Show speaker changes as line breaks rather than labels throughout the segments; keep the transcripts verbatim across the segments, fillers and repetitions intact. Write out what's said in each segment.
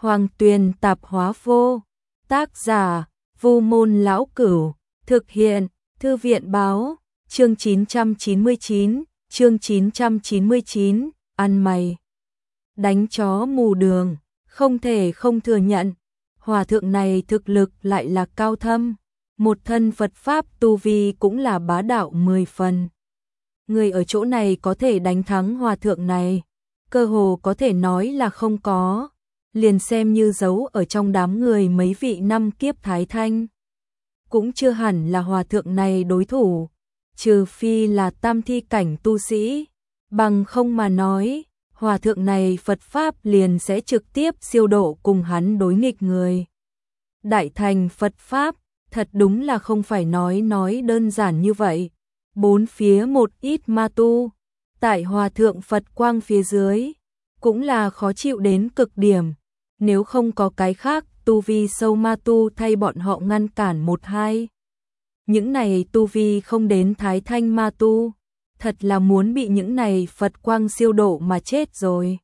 Hoàng Tuyền Tạp Hóa Vô. Tác giả: Vu Môn Lão Cửu. Thực hiện: Thư viện báo. Chương chín trăm chín mươi chín, chương chín trăm chín mươi chín, ăn mày. Đánh chó mù đường, không thể không thừa nhận, hòa thượng này thực lực lại là cao thâm, một thân Phật Pháp tu vi cũng là bá đạo mười phần. Người ở chỗ này có thể đánh thắng hòa thượng này, cơ hồ có thể nói là không có, liền xem như giấu ở trong đám người mấy vị năm kiếp Thái Thanh. Cũng chưa hẳn là hòa thượng này đối thủ, trừ phi là tam thi cảnh tu sĩ, bằng không mà nói, hòa thượng này Phật Pháp liền sẽ trực tiếp siêu độ cùng hắn đối nghịch người. Đại thành Phật Pháp, thật đúng là không phải nói nói đơn giản như vậy. Bốn phía một ít ma tu, tại hòa thượng Phật quang phía dưới, cũng là khó chịu đến cực điểm. Nếu không có cái khác, tu vi sâu ma tu thay bọn họ ngăn cản một hai. Những này tu vi không đến Thái Thanh ma tu, thật là muốn bị những này Phật quang siêu độ mà chết rồi.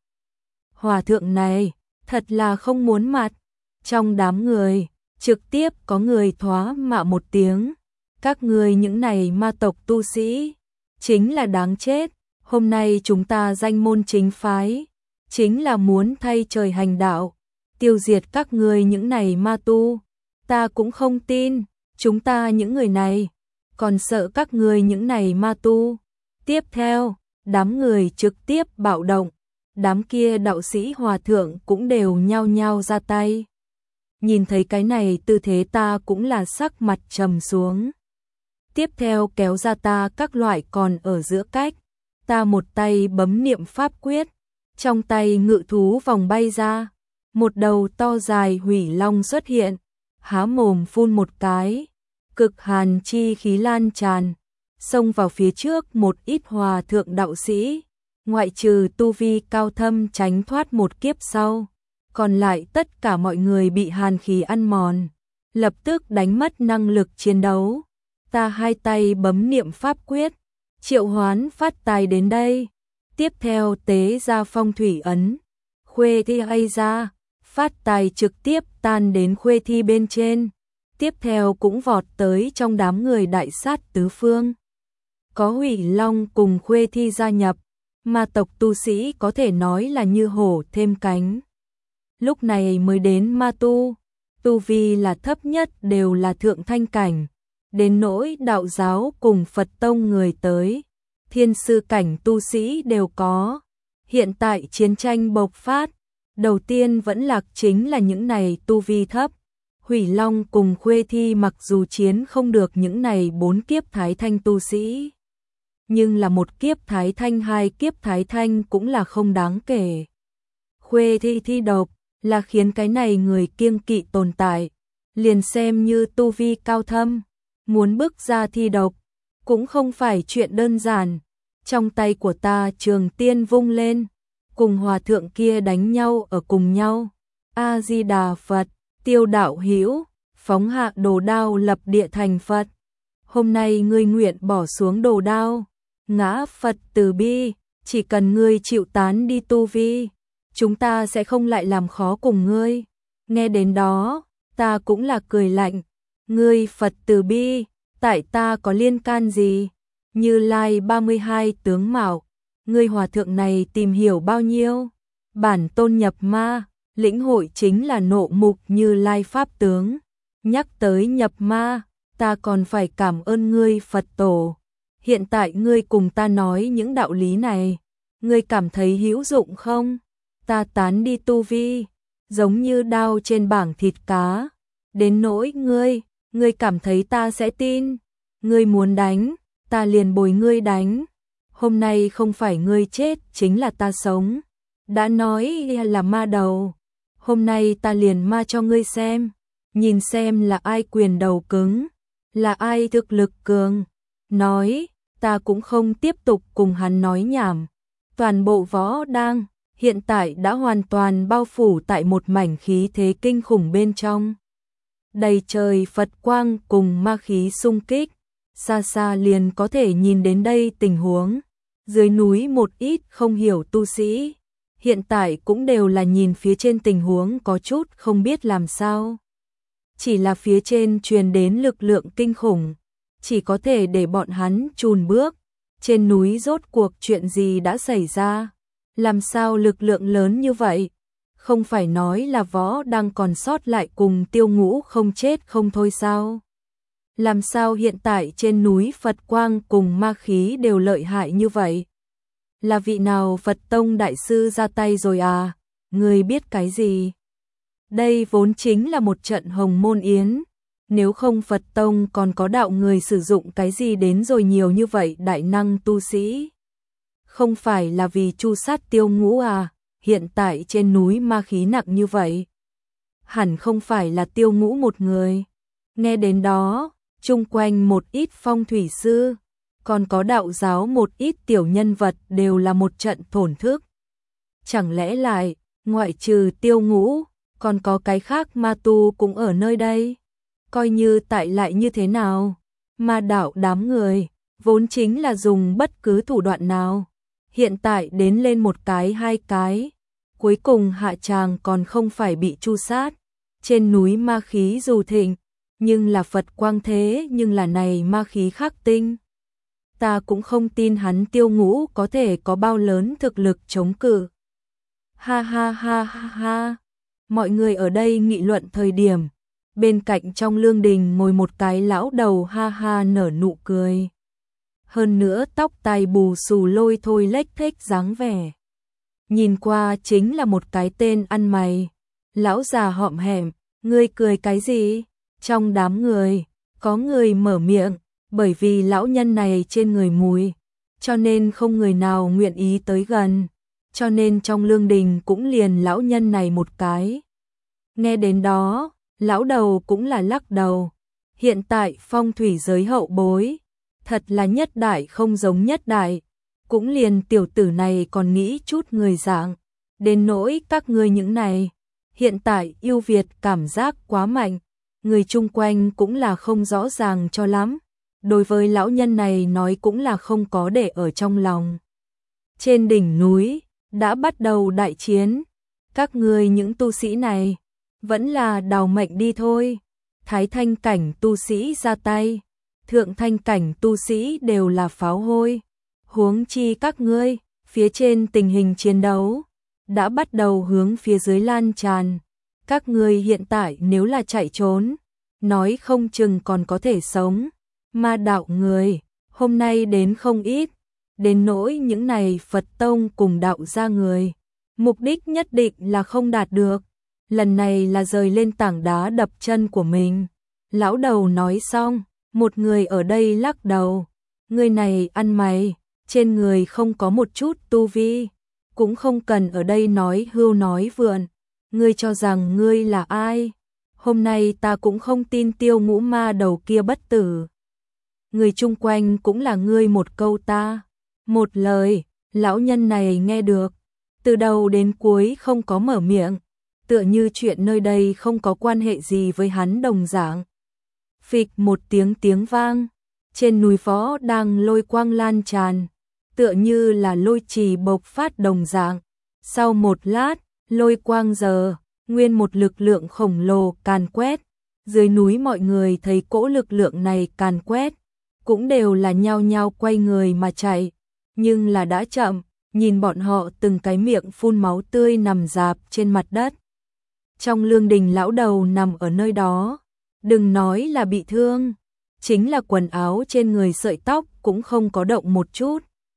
Hòa thượng này, thật là không muốn mặt. Trong đám người, trực tiếp có người thoá mạ một tiếng. Các người những này ma tộc tu sĩ, chính là đáng chết. Hôm nay chúng ta danh môn chính phái, chính là muốn thay trời hành đạo, tiêu diệt các người những này ma tu. Ta cũng không tin, chúng ta những người này, còn sợ các người những này ma tu. Tiếp theo, đám người trực tiếp bạo động, đám kia đạo sĩ hòa thượng cũng đều nhao nhao ra tay. Nhìn thấy cái này tư thế ta cũng là sắc mặt trầm xuống. Tiếp theo kéo ra ta các loại còn ở giữa cách, ta một tay bấm niệm pháp quyết, trong tay ngự thú vòng bay ra, một đầu to dài hủy long xuất hiện, há mồm phun một cái, cực hàn chi khí lan tràn, xông vào phía trước một ít hòa thượng đạo sĩ, ngoại trừ tu vi cao thâm tránh thoát một kiếp sau, còn lại tất cả mọi người bị hàn khí ăn mòn, lập tức đánh mất năng lực chiến đấu. Ta hai tay bấm niệm pháp quyết, triệu hoán phát tài đến đây, tiếp theo tế ra phong thủy ấn, khuê thi hay ra, phát tài trực tiếp tan đến khuê thi bên trên, tiếp theo cũng vọt tới trong đám người đại sát tứ phương. Có hủy long cùng khuê thi gia nhập, ma tộc tu sĩ có thể nói là như hổ thêm cánh. Lúc này mới đến ma tu, tu vi là thấp nhất đều là thượng thanh cảnh, đến nỗi đạo giáo cùng Phật tông người tới, thiên sư cảnh tu sĩ đều có. Hiện tại chiến tranh bộc phát, đầu tiên vẫn lạc chính là những này tu vi thấp. Hủy Long cùng Khuê Thi mặc dù chiến không được những này bốn kiếp Thái Thanh tu sĩ, nhưng là một kiếp Thái Thanh hai kiếp Thái Thanh cũng là không đáng kể. Khuê Thi thi độc là khiến cái này người kiêng kỵ tồn tại, liền xem như tu vi cao thâm, muốn bước ra thi độc cũng không phải chuyện đơn giản. Trong tay của ta trường tiên vung lên, cùng hòa thượng kia đánh nhau ở cùng nhau. A Di Đà Phật, Tiêu đạo hữu, phóng hạ đồ đao lập địa thành Phật. Hôm nay ngươi nguyện bỏ xuống đồ đao, ngã Phật từ bi, chỉ cần ngươi chịu tán đi tu vi, chúng ta sẽ không lại làm khó cùng ngươi. Nghe đến đó, ta cũng là cười lạnh, ngươi Phật từ bi, tại ta có liên can gì? Như Lai ba mươi hai tướng mạo, ngươi hòa thượng này tìm hiểu bao nhiêu? Bản tôn nhập ma, lĩnh hội chính là nộ mục Như Lai pháp tướng. Nhắc tới nhập ma, ta còn phải cảm ơn ngươi Phật tổ. Hiện tại ngươi cùng ta nói những đạo lý này, ngươi cảm thấy hữu dụng không? Ta tán đi tu vi, giống như đao trên bảng thịt cá. Đến nỗi ngươi, ngươi cảm thấy ta sẽ tin? Ngươi muốn đánh, ta liền bồi ngươi đánh. Hôm nay không phải ngươi chết, chính là ta sống. Đã nói là ma đầu, hôm nay ta liền ma cho ngươi xem, nhìn xem là ai quyền đầu cứng, là ai thực lực cường. Nói, ta cũng không tiếp tục cùng hắn nói nhảm. Toàn bộ võ đang, hiện tại đã hoàn toàn bao phủ tại một mảnh khí thế kinh khủng bên trong. Đầy trời Phật quang cùng ma khí xung kích, xa xa liền có thể nhìn đến đây tình huống. Dưới núi một ít không hiểu tu sĩ, hiện tại cũng đều là nhìn phía trên tình huống có chút không biết làm sao. Chỉ là phía trên truyền đến lực lượng kinh khủng, chỉ có thể để bọn hắn chùn bước. Trên núi rốt cuộc chuyện gì đã xảy ra? Làm sao lực lượng lớn như vậy? Không phải nói là Võ đang còn sót lại cùng Tiêu Ngũ không chết không thôi sao? Làm sao hiện tại trên núi Phật quang cùng ma khí đều lợi hại như vậy? Là vị nào Phật tông đại sư ra tay rồi à? Người biết cái gì? Đây vốn chính là một trận hồng môn yến. Nếu không Phật tông còn có đạo người sử dụng cái gì đến rồi nhiều như vậy đại năng tu sĩ? Không phải là vì chu sát Tiêu Ngũ à? Hiện tại trên núi ma khí nặng như vậy. Hẳn không phải là Tiêu Ngũ một người. Nghe đến đó, chung quanh một ít phong thủy sư, còn có đạo giáo một ít tiểu nhân vật đều là một trận thổn thức. Chẳng lẽ lại, ngoại trừ Tiêu Ngũ, còn có cái khác ma tu cũng ở nơi đây? Coi như tại lại như thế nào? Ma đạo đám người, vốn chính là dùng bất cứ thủ đoạn nào. Hiện tại đến lên một cái hai cái, cuối cùng hạ tràng còn không phải bị tru sát. Trên núi ma khí dù thịnh, nhưng là Phật quang thế, nhưng là này ma khí khắc tinh. Ta cũng không tin hắn Tiêu Ngũ có thể có bao lớn thực lực chống cự. Ha ha ha ha ha. Mọi người ở đây nghị luận thời điểm, bên cạnh trong lương đình ngồi một cái lão đầu ha ha nở nụ cười. Hơn nữa tóc tai bù xù lôi thôi lếch thếch dáng vẻ. Nhìn qua chính là một cái tên ăn mày. Lão già hõm hẻm, ngươi cười cái gì? Trong đám người, có người mở miệng, bởi vì lão nhân này trên người mùi, cho nên không người nào nguyện ý tới gần. Cho nên trong lương đình cũng liền lão nhân này một cái. Nghe đến đó, lão đầu cũng là lắc đầu. Hiện tại phong thủy giới hậu bối, thật là nhất đại không giống nhất đại. Cũng liền tiểu tử này còn nghĩ chút người dạng. Đến nỗi các ngươi những này, hiện tại yêu Việt cảm giác quá mạnh. Người chung quanh cũng là không rõ ràng cho lắm. Đối với lão nhân này nói cũng là không có để ở trong lòng. Trên đỉnh núi, đã bắt đầu đại chiến. Các ngươi những tu sĩ này, vẫn là đào mệnh đi thôi. Thái thanh cảnh tu sĩ ra tay, thượng thanh cảnh tu sĩ đều là pháo hôi. Huống chi các ngươi, phía trên tình hình chiến đấu, đã bắt đầu hướng phía dưới lan tràn. Các ngươi hiện tại nếu là chạy trốn, nói không chừng còn có thể sống. Ma đạo người, hôm nay đến không ít, đến nỗi những này Phật tông cùng đạo gia người. Mục đích nhất định là không đạt được, lần này là rời lên tảng đá đập chân của mình. Lão đầu nói xong, một người ở đây lắc đầu. Người này ăn mày, trên người không có một chút tu vi, cũng không cần ở đây nói hưu nói vượn. Ngươi cho rằng ngươi là ai? Hôm nay ta cũng không tin Tiêu Ngũ ma đầu kia bất tử. Người chung quanh cũng là ngươi một câu ta một lời. Lão nhân này nghe được, từ đầu đến cuối không có mở miệng, tựa như chuyện nơi đây không có quan hệ gì với hắn đồng dạng. Phịch một tiếng tiếng vang, trên núi Võ đang lôi quang lan tràn, tựa như là lôi trì bộc phát đồng dạng. Sau một lát, lôi quang giờ, nguyên một lực lượng khổng lồ càn quét. Dưới núi mọi người thấy cỗ lực lượng này càn quét, cũng đều là nhao nhao quay người mà chạy. Nhưng là đã chậm, nhìn bọn họ từng cái miệng phun máu tươi nằm rạp trên mặt đất. Trong lương đình lão đầu nằm ở nơi đó, đừng nói là bị thương, chính là quần áo trên người sợi tóc cũng không có động một chút.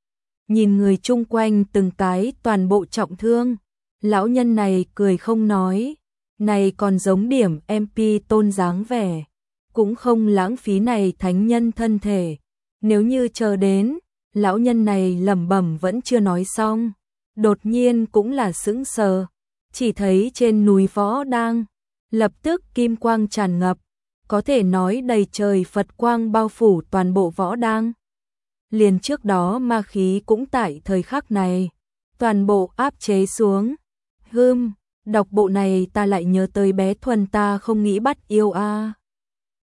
Nhìn người chung quanh từng cái toàn bộ trọng thương, lão nhân này cười không nói, này còn giống điểm em pê tôn dáng vẻ, cũng không lãng phí này thánh nhân thân thể. Nếu như chờ đến, lão nhân này lẩm bẩm vẫn chưa nói xong, đột nhiên cũng là sững sờ, chỉ thấy trên núi Võ đang, lập tức kim quang tràn ngập, có thể nói đầy trời Phật quang bao phủ toàn bộ Võ đang. Liền trước đó ma khí cũng tại thời khắc này, toàn bộ áp chế xuống. Hừm, đọc bộ này ta lại nhớ tới bé Thuần ta không nghĩ bắt yêu a. À.